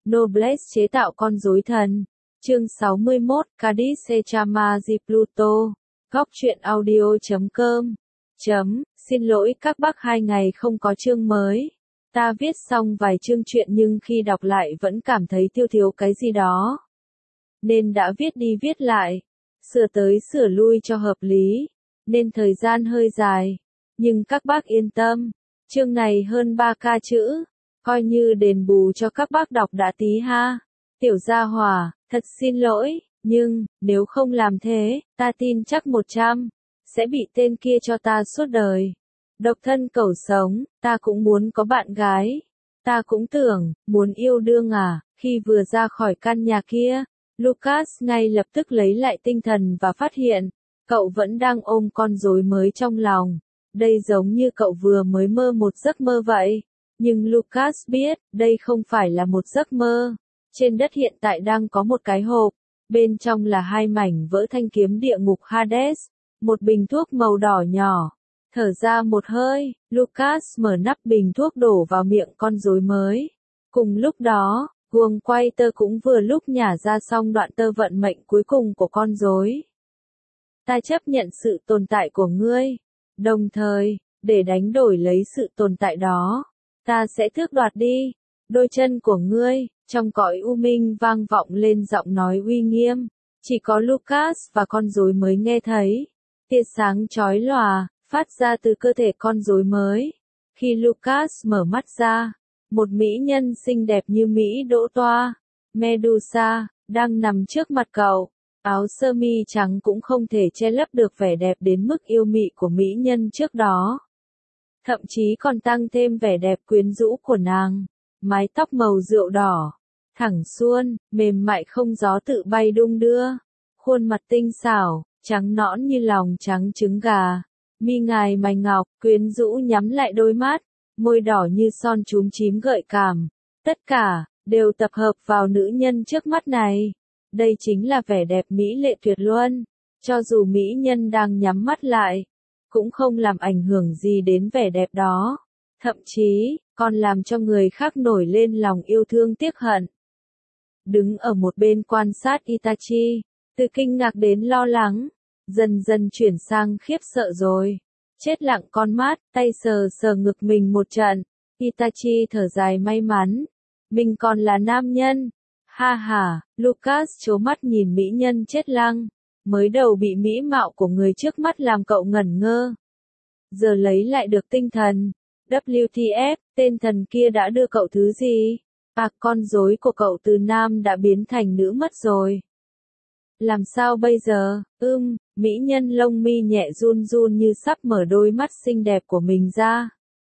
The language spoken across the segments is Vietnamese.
Noblesse chế tạo con rối thần. Chương 61, Cadice Chama di Pluto. Góc truyện audio.com. Xin lỗi các bác, 2 ngày không có chương mới. Ta viết xong vài chương truyện nhưng khi đọc lại vẫn cảm thấy thiếu cái gì đó. Nên đã viết đi viết lại. Sửa tới sửa lui cho hợp lý. Nên thời gian hơi dài. Nhưng các bác yên tâm. Chương này hơn 3k chữ. Coi như đền bù cho các bác đọc đã tí ha. Tiểu gia hỏa, thật xin lỗi, nhưng, nếu không làm thế, ta tin chắc 100, sẽ bị tên kia cho ta suốt đời. Độc thân cẩu sống, ta cũng muốn có bạn gái. Ta cũng tưởng, muốn yêu đương à, khi vừa ra khỏi căn nhà kia. Lucas ngay lập tức lấy lại tinh thần và phát hiện, cậu vẫn đang ôm con rối mới trong lòng. Đây giống như cậu vừa mới mơ một giấc mơ vậy. Nhưng Lucas biết, đây không phải là một giấc mơ. Trên đất hiện tại đang có một cái hộp. Bên trong là 2 mảnh vỡ thanh kiếm địa ngục Hades. Một bình thuốc màu đỏ nhỏ. Thở ra một hơi, Lucas mở nắp bình thuốc đổ vào miệng con rối mới. Cùng lúc đó, guồng quay tơ cũng vừa lúc nhả ra xong đoạn tơ vận mệnh cuối cùng của con rối. Ta chấp nhận sự tồn tại của ngươi. Đồng thời, để đánh đổi lấy sự tồn tại đó, ta sẽ tước đoạt đi đôi chân của ngươi. Trong cõi u minh vang vọng lên giọng nói uy nghiêm. Chỉ có Lucas và con rối mới nghe thấy. Tia sáng chói lòa phát ra từ cơ thể con rối mới. Khi Lucas mở mắt ra, một mỹ nhân xinh đẹp như Mỹ đỗ toa, Medusa, đang nằm trước mặt cậu. Áo sơ mi trắng cũng không thể che lấp được vẻ đẹp đến mức yêu mị của mỹ nhân trước đó. Thậm chí còn tăng thêm vẻ đẹp quyến rũ của nàng. Mái tóc màu rượu đỏ, thẳng suôn, mềm mại không gió tự bay đung đưa. Khuôn mặt tinh xảo, trắng nõn như lòng trắng trứng gà. Mi ngài mày ngọc, quyến rũ nhắm lại đôi mắt. Môi đỏ như son chúm chím gợi cảm. Tất cả, đều tập hợp vào nữ nhân trước mắt này. Đây chính là vẻ đẹp mỹ lệ tuyệt luân. Cho dù mỹ nhân đang nhắm mắt lại, cũng không làm ảnh hưởng gì đến vẻ đẹp đó. Thậm chí, còn làm cho người khác nổi lên lòng yêu thương tiếc hận. Đứng ở một bên quan sát Itachi, từ kinh ngạc đến lo lắng, dần dần chuyển sang khiếp sợ rồi. Chết lặng con mắt, tay sờ sờ ngực mình một trận. Itachi thở dài may mắn. Mình còn là nam nhân. Ha ha, Lucas trố mắt nhìn mỹ nhân chết lăng. Mới đầu bị mỹ mạo của người trước mắt làm cậu ngẩn ngơ. Giờ lấy lại được tinh thần. WTF, tên thần kia đã đưa cậu thứ gì? À, con rối của cậu từ nam đã biến thành nữ mất rồi. Làm sao bây giờ? Mỹ nhân lông mi nhẹ run run như sắp mở đôi mắt xinh đẹp của mình ra.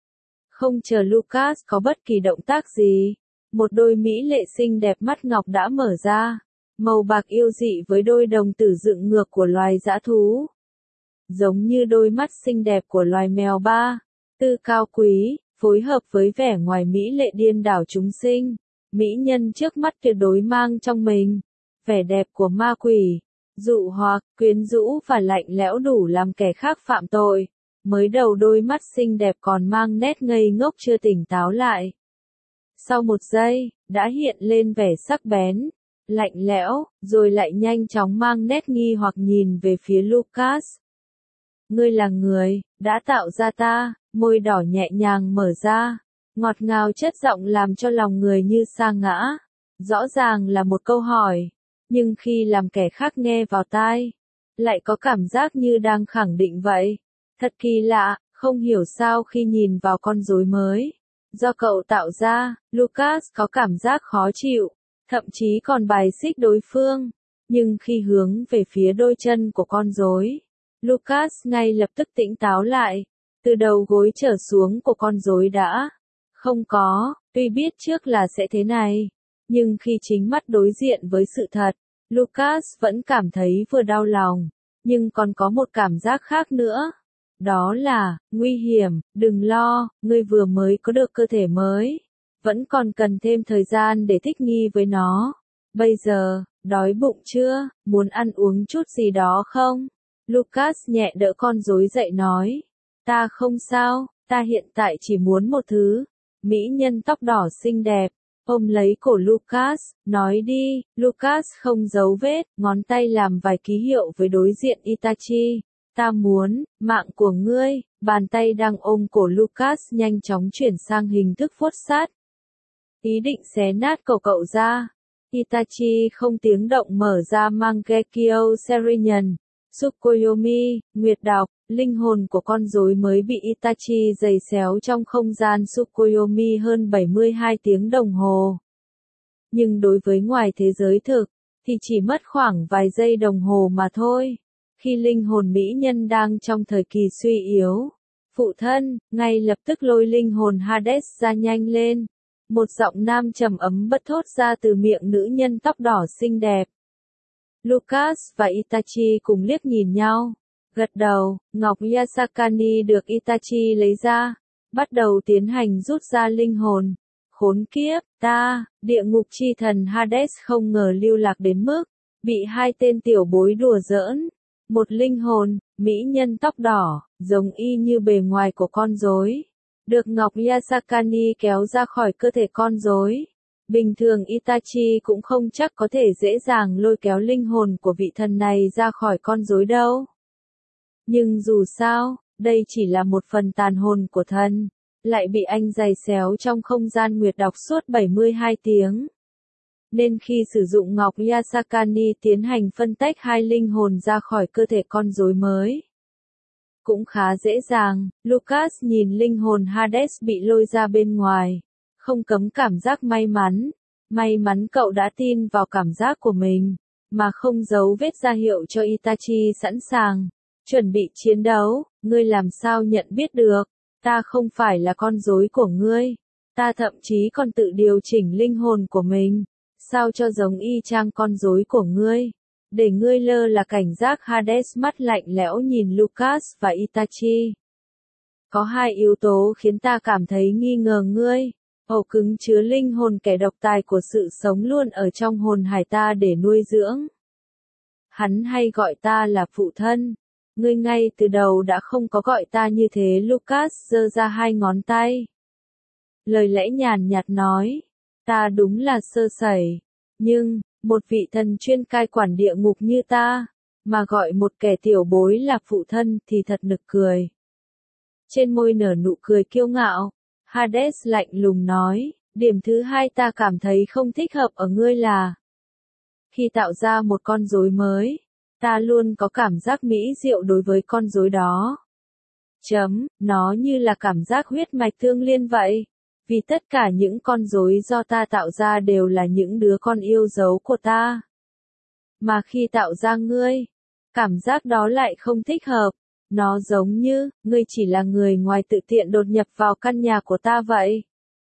Không chờ Lucas có bất kỳ động tác gì, một đôi mỹ lệ xinh đẹp mắt ngọc đã mở ra, màu bạc yêu dị với đôi đồng tử dựng ngược của loài dã thú. Giống như đôi mắt xinh đẹp của loài mèo ba, tư cao quý, phối hợp với vẻ ngoài mỹ lệ điên đảo chúng sinh. Mỹ nhân trước mắt tuyệt đối mang trong mình vẻ đẹp của ma quỷ, dụ hoặc, quyến rũ và lạnh lẽo đủ làm kẻ khác phạm tội. Mới đầu đôi mắt xinh đẹp còn mang nét ngây ngốc chưa tỉnh táo lại. Sau một giây, đã hiện lên vẻ sắc bén, lạnh lẽo, rồi lại nhanh chóng mang nét nghi hoặc nhìn về phía Lucas. Ngươi là người đã tạo ra ta. Môi đỏ nhẹ nhàng mở ra, ngọt ngào chất giọng làm cho lòng người như sa ngã. Rõ ràng là một câu hỏi, nhưng khi làm kẻ khác nghe vào tai, lại có cảm giác như đang khẳng định vậy. Thật kỳ lạ, không hiểu sao khi nhìn vào con rối mới do cậu tạo ra, Lucas có cảm giác khó chịu, thậm chí còn bài xích đối phương. Nhưng khi hướng về phía đôi chân của con rối, Lucas ngay lập tức tỉnh táo lại. Từ đầu gối trở xuống của con rối đã không có, tuy biết trước là sẽ thế này, nhưng khi chính mắt đối diện với sự thật, Lucas vẫn cảm thấy vừa đau lòng, nhưng còn có một cảm giác khác nữa. Đó là, nguy hiểm. Đừng lo, ngươi vừa mới có được cơ thể mới, vẫn còn cần thêm thời gian để thích nghi với nó. Bây giờ, đói bụng chưa, muốn ăn uống chút gì đó không? Lucas nhẹ đỡ con rối dậy nói. Ta không sao, ta hiện tại chỉ muốn một thứ. Mỹ nhân tóc đỏ xinh đẹp, ôm lấy cổ Lucas, nói đi. Lucas không giấu vết, ngón tay làm vài ký hiệu với đối diện Itachi. Ta muốn, mạng của ngươi. Bàn tay đang ôm cổ Lucas nhanh chóng chuyển sang hình thức vuốt sát. Ý định xé nát cổ cậu ra. Itachi không tiếng động mở ra Mangekyo Seinen. Tsukuyomi, Nguyệt đọc, linh hồn của con rối mới bị Itachi giày xéo trong không gian Tsukuyomi hơn 72 tiếng đồng hồ. Nhưng đối với ngoài thế giới thực, thì chỉ mất khoảng vài giây đồng hồ mà thôi. Khi linh hồn mỹ nhân đang trong thời kỳ suy yếu, phụ thân, ngay lập tức lôi linh hồn Hades ra nhanh lên. Một giọng nam trầm ấm bất thốt ra từ miệng nữ nhân tóc đỏ xinh đẹp. Lucas và Itachi cùng liếc nhìn nhau, gật đầu. Ngọc Yasakani được Itachi lấy ra, bắt đầu tiến hành rút ra linh hồn. Khốn kiếp, địa ngục chi thần Hades không ngờ lưu lạc đến mức, bị hai tên tiểu bối đùa giỡn. Một linh hồn, mỹ nhân tóc đỏ, giống y như bề ngoài của con rối, được Ngọc Yasakani kéo ra khỏi cơ thể con rối. Bình thường Itachi cũng không chắc có thể dễ dàng lôi kéo linh hồn của vị thần này ra khỏi con rối đâu. Nhưng dù sao, đây chỉ là một phần tàn hồn của thần, lại bị anh giày xéo trong không gian nguyệt đọc suốt 72 tiếng. Nên khi sử dụng Ngọc Yasakani tiến hành phân tách hai linh hồn ra khỏi cơ thể con rối mới, cũng khá dễ dàng. Lucas nhìn linh hồn Hades bị lôi ra bên ngoài, không cấm cảm giác may mắn. May mắn cậu đã tin vào cảm giác của mình, mà không giấu vết ra hiệu cho Itachi sẵn sàng, chuẩn bị chiến đấu. Ngươi làm sao nhận biết được? Ta không phải là con rối của ngươi. Ta thậm chí còn tự điều chỉnh linh hồn của mình, sao cho giống y chang con rối của ngươi. Để ngươi lơ là cảnh giác. Hades mắt lạnh lẽo nhìn Lucas và Itachi. Có hai yếu tố khiến ta cảm thấy nghi ngờ ngươi. Ổ cứng chứa linh hồn kẻ độc tài của sự sống luôn ở trong hồn hải ta để nuôi dưỡng. Hắn hay gọi ta là phụ thân. Ngươi ngay từ đầu đã không có gọi ta như thế. Lucas giơ ra hai ngón tay. Lời lẽ nhàn nhạt nói. Ta đúng là sơ sẩy. Nhưng, một vị thần chuyên cai quản địa ngục như ta, mà gọi một kẻ tiểu bối là phụ thân thì thật nực cười. Trên môi nở nụ cười kiêu ngạo, Hades lạnh lùng nói, điểm thứ hai ta cảm thấy không thích hợp ở ngươi là, khi tạo ra một con rối mới, ta luôn có cảm giác mỹ diệu đối với con rối đó. Nó như là cảm giác huyết mạch tương liên vậy. Vì tất cả những con rối do ta tạo ra đều là những đứa con yêu dấu của ta. Mà khi tạo ra ngươi, cảm giác đó lại không thích hợp. Nó giống như, ngươi chỉ là người ngoài tự tiện đột nhập vào căn nhà của ta vậy.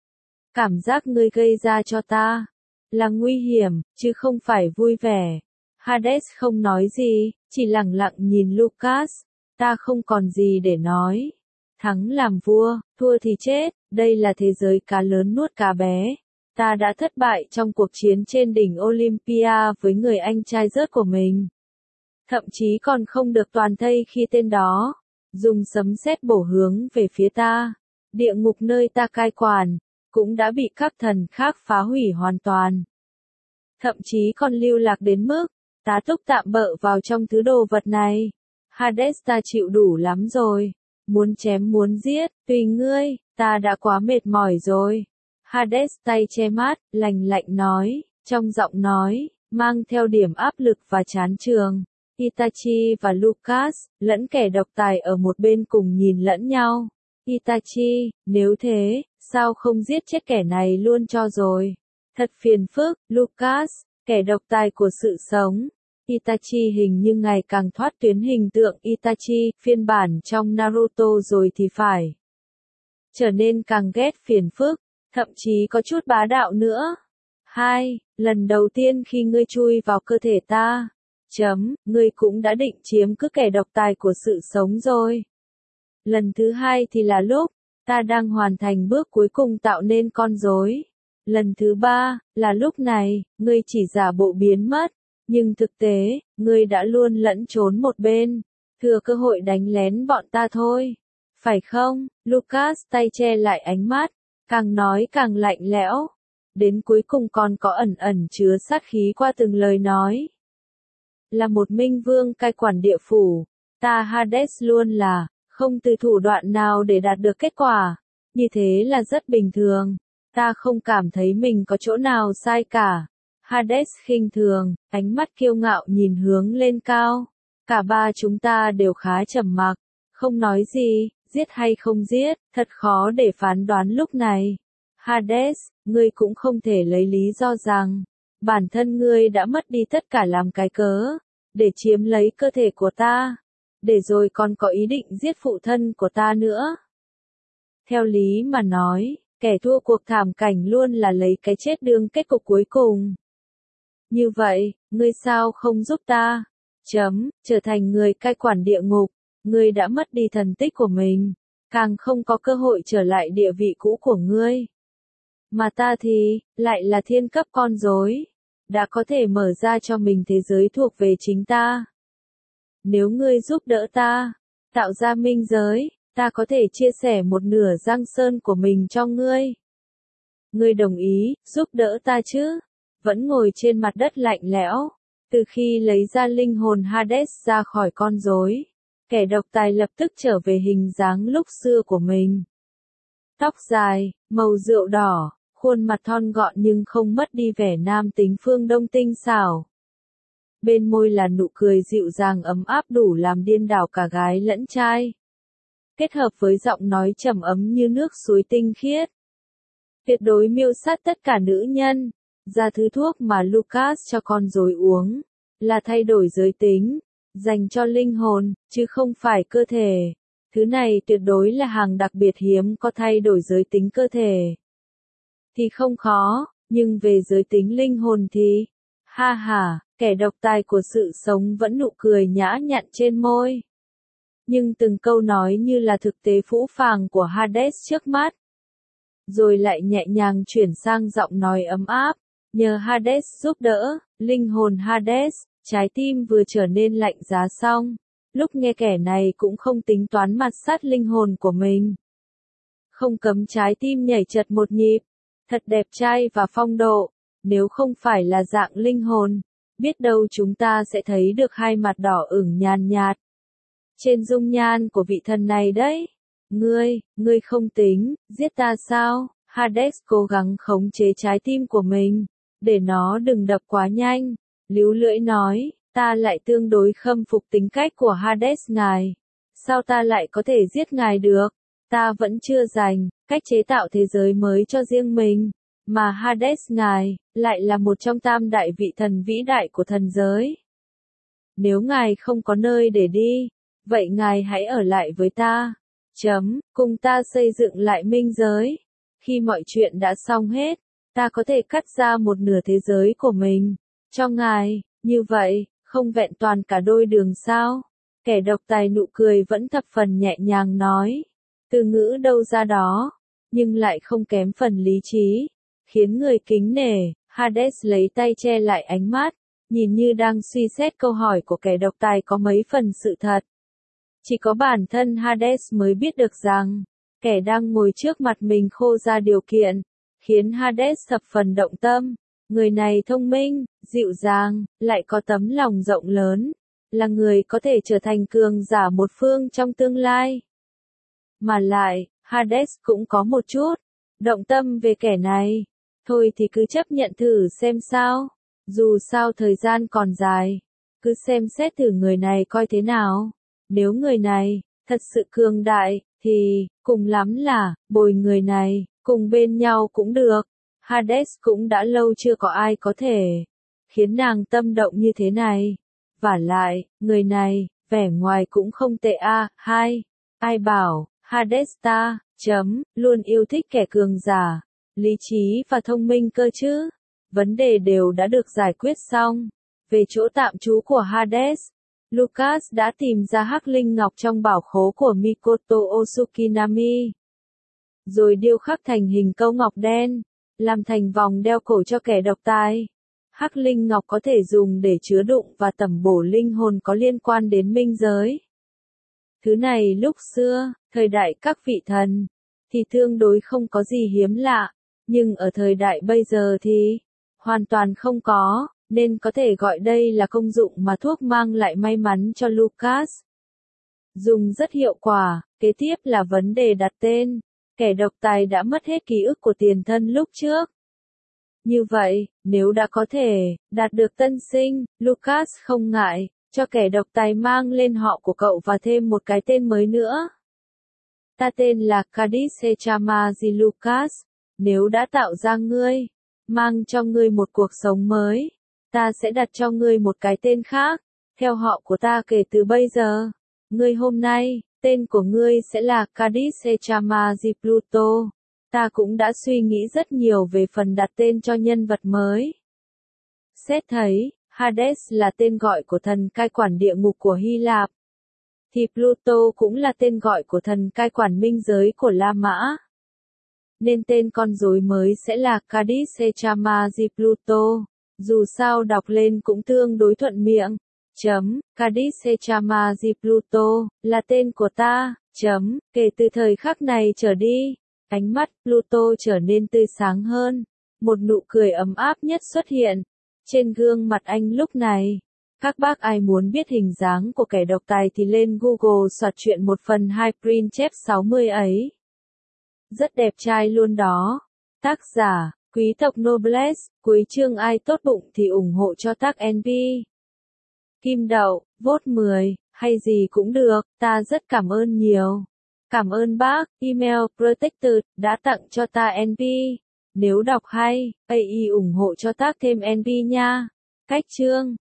Cảm giác ngươi gây ra cho ta là nguy hiểm, chứ không phải vui vẻ. Hades không nói gì, chỉ lặng lặng nhìn Lucas. Ta không còn gì để nói. Thắng làm vua, thua thì chết, đây là thế giới cá lớn nuốt cá bé. Ta đã thất bại trong cuộc chiến trên đỉnh Olympia với người anh trai rớt của mình. Thậm chí còn không được toàn thây khi tên đó dùng sấm sét bổ hướng về phía ta. Địa ngục nơi ta cai quản cũng đã bị các thần khác phá hủy hoàn toàn. Thậm chí còn lưu lạc đến mức tá túc tạm bợ vào trong thứ đồ vật này. Hades, ta chịu đủ lắm rồi. Muốn chém muốn giết, tùy ngươi, ta đã quá mệt mỏi rồi. Hades tay che mắt, lạnh lạnh nói, trong giọng nói, mang theo điểm áp lực và chán chường. Itachi và Lucas, lẫn kẻ độc tài ở một bên cùng nhìn lẫn nhau. Itachi, nếu thế, sao không giết chết kẻ này luôn cho rồi? Thật phiền phức. Lucas, kẻ độc tài của sự sống. Itachi hình như ngày càng thoát tuyến hình tượng Itachi, phiên bản trong Naruto rồi thì phải. Trở nên càng ghét phiền phức, thậm chí có chút bá đạo nữa. 2. Lần đầu tiên khi ngươi chui vào cơ thể ta, ngươi cũng đã định chiếm cứ kẻ độc tài của sự sống rồi. Lần thứ hai thì là lúc, ta đang hoàn thành bước cuối cùng tạo nên con rối. Lần thứ ba, là lúc này, ngươi chỉ giả bộ biến mất. Nhưng thực tế, ngươi đã luôn lẫn trốn một bên, thừa cơ hội đánh lén bọn ta thôi. Phải không? Lucas tay che lại ánh mắt, càng nói càng lạnh lẽo. đến cuối cùng còn có ẩn ẩn chứa sát khí qua từng lời nói. Là một minh vương cai quản địa phủ, ta Hades luôn là, không từ thủ đoạn nào để đạt được kết quả, như thế là rất bình thường, ta không cảm thấy mình có chỗ nào sai cả. Hades khinh thường, ánh mắt kiêu ngạo nhìn hướng lên cao, cả ba chúng ta đều khá trầm mặc, không nói gì, giết hay không giết, thật khó để phán đoán lúc này. Hades, ngươi cũng không thể lấy lý do rằng, bản thân ngươi đã mất đi tất cả làm cái cớ, để chiếm lấy cơ thể của ta, để rồi còn có ý định giết phụ thân của ta nữa. Theo lý mà nói, kẻ thua cuộc thảm cảnh luôn là lấy cái chết đương kết cục cuối cùng. Như vậy, ngươi sao không giúp ta? Trở thành người cai quản địa ngục, ngươi đã mất đi thần tích của mình, càng không có cơ hội trở lại địa vị cũ của ngươi. Mà ta thì, lại là thiên cấp con rối, đã có thể mở ra cho mình thế giới thuộc về chính ta. Nếu ngươi giúp đỡ ta, tạo ra minh giới, ta có thể chia sẻ một nửa giang sơn của mình cho ngươi. Ngươi đồng ý, giúp đỡ ta chứ? Vẫn ngồi trên mặt đất lạnh lẽo, từ khi lấy ra linh hồn Hades ra khỏi con rối, kẻ độc tài lập tức trở về hình dáng lúc xưa của mình. Tóc dài, màu rượu đỏ, khuôn mặt thon gọn nhưng không mất đi vẻ nam tính phương Đông tinh xảo. Bên môi là nụ cười dịu dàng ấm áp đủ làm điên đảo cả gái lẫn trai. Kết hợp với giọng nói trầm ấm như nước suối tinh khiết. Tuyệt đối miêu sát tất cả nữ nhân. Ra thứ thuốc mà Lucas cho con rối uống, là thay đổi giới tính, dành cho linh hồn, chứ không phải cơ thể. Thứ này tuyệt đối là hàng đặc biệt hiếm có thay đổi giới tính cơ thể. Thì không khó, nhưng về giới tính linh hồn thì, ha ha, kẻ độc tài của sự sống vẫn nụ cười nhã nhặn trên môi. Nhưng từng câu nói như là thực tế phũ phàng của Hades trước mắt. Rồi lại nhẹ nhàng chuyển sang giọng nói ấm áp. Nhờ Hades giúp đỡ, linh hồn Hades, trái tim vừa trở nên lạnh giá xong. Lúc nghe kẻ này cũng không tính toán mặt sát linh hồn của mình. Không cấm trái tim nhảy chật một nhịp. Thật đẹp trai và phong độ. Nếu không phải là dạng linh hồn, biết đâu chúng ta sẽ thấy được hai mặt đỏ ửng nhàn nhạt. Trên dung nhan của vị thần này đấy. Ngươi không tính, giết ta sao? Hades cố gắng khống chế trái tim của mình, để nó đừng đập quá nhanh. Líu lưỡi nói, ta lại tương đối khâm phục tính cách của Hades ngài. Sao ta lại có thể giết ngài được? Ta vẫn chưa dành cách chế tạo thế giới mới cho riêng mình. Mà Hades ngài, lại là một trong tam đại vị thần vĩ đại của thần giới. Nếu ngài không có nơi để đi, vậy ngài hãy ở lại với ta. Cùng ta xây dựng lại minh giới. Khi mọi chuyện đã xong hết, ta có thể cắt ra một nửa thế giới của mình, cho ngài, như vậy, không vẹn toàn cả đôi đường sao? Kẻ độc tài nụ cười vẫn thập phần nhẹ nhàng nói. Từ ngữ đâu ra đó, nhưng lại không kém phần lý trí, khiến người kính nể. Hades lấy tay che lại ánh mắt, nhìn như đang suy xét câu hỏi của kẻ độc tài có mấy phần sự thật. Chỉ có bản thân Hades mới biết được rằng, kẻ đang ngồi trước mặt mình khô ra điều kiện, khiến Hades thập phần động tâm. Người này thông minh, dịu dàng, lại có tấm lòng rộng lớn, là người có thể trở thành cường giả một phương trong tương lai. Mà lại, Hades cũng có một chút động tâm về kẻ này. Thôi thì cứ chấp nhận thử xem sao. Dù sao thời gian còn dài, cứ xem xét thử người này coi thế nào. Nếu người này thật sự cường đại, thì cùng lắm là bồi người này cùng bên nhau cũng được. Hades cũng đã lâu chưa có ai có thể khiến nàng tâm động như thế này. Vả lại, người này, vẻ ngoài cũng không tệ a. Ai bảo, Hades ta, luôn yêu thích kẻ cường giả, lý trí và thông minh cơ chứ. Vấn đề đều đã được giải quyết xong. Về chỗ tạm trú của Hades, Lucas đã tìm ra hắc linh ngọc trong bảo khố của Mikoto Osukinami. Rồi điêu khắc thành hình câu ngọc đen, làm thành vòng đeo cổ cho kẻ độc tài. Hắc linh ngọc có thể dùng để chứa đựng và tẩm bổ linh hồn có liên quan đến minh giới. Thứ này lúc xưa, thời đại các vị thần, thì tương đối không có gì hiếm lạ. Nhưng ở thời đại bây giờ thì hoàn toàn không có, nên có thể gọi đây là công dụng mà thuốc mang lại may mắn cho Lucas. Dùng rất hiệu quả. Kế tiếp là vấn đề đặt tên. Kẻ độc tài đã mất hết ký ức của tiền thân lúc trước. Như vậy, nếu đã có thể đạt được tân sinh, Lucas không ngại cho kẻ độc tài mang lên họ của cậu và thêm một cái tên mới nữa. Ta tên là Cadice Chamazi Lucas. Nếu đã tạo ra ngươi, mang cho ngươi một cuộc sống mới, ta sẽ đặt cho ngươi một cái tên khác, theo họ của ta kể từ bây giờ. Ngươi hôm nay, tên của ngươi sẽ là Cadice Chamazi Pluto. Ta cũng đã suy nghĩ rất nhiều về phần đặt tên cho nhân vật mới. Xét thấy, Hades là tên gọi của thần cai quản địa ngục của Hy Lạp, thì Pluto cũng là tên gọi của thần cai quản minh giới của La Mã. Nên tên con rối mới sẽ là Cadice Chamazi Pluto. Dù sao đọc lên cũng tương đối thuận miệng. Cadice Chamazi Pluto là tên của ta. Kể từ thời khắc này trở đi, ánh mắt Pluto trở nên tươi sáng hơn. Một nụ cười ấm áp nhất xuất hiện trên gương mặt anh lúc này. Các bác ai muốn biết hình dáng của kẻ độc tài thì lên Google soạt truyện 1/2 Prince 60 ấy. Rất đẹp trai luôn đó. Tác giả, quý tộc Noblesse. Cuối chương ai tốt bụng thì ủng hộ cho tác NP. Kim Đậu, vote 10, hay gì cũng được, ta rất cảm ơn nhiều. Cảm ơn bác, email Protected, đã tặng cho ta NP. Nếu đọc hay, AI ủng hộ cho tác thêm NP nha. Cách chương.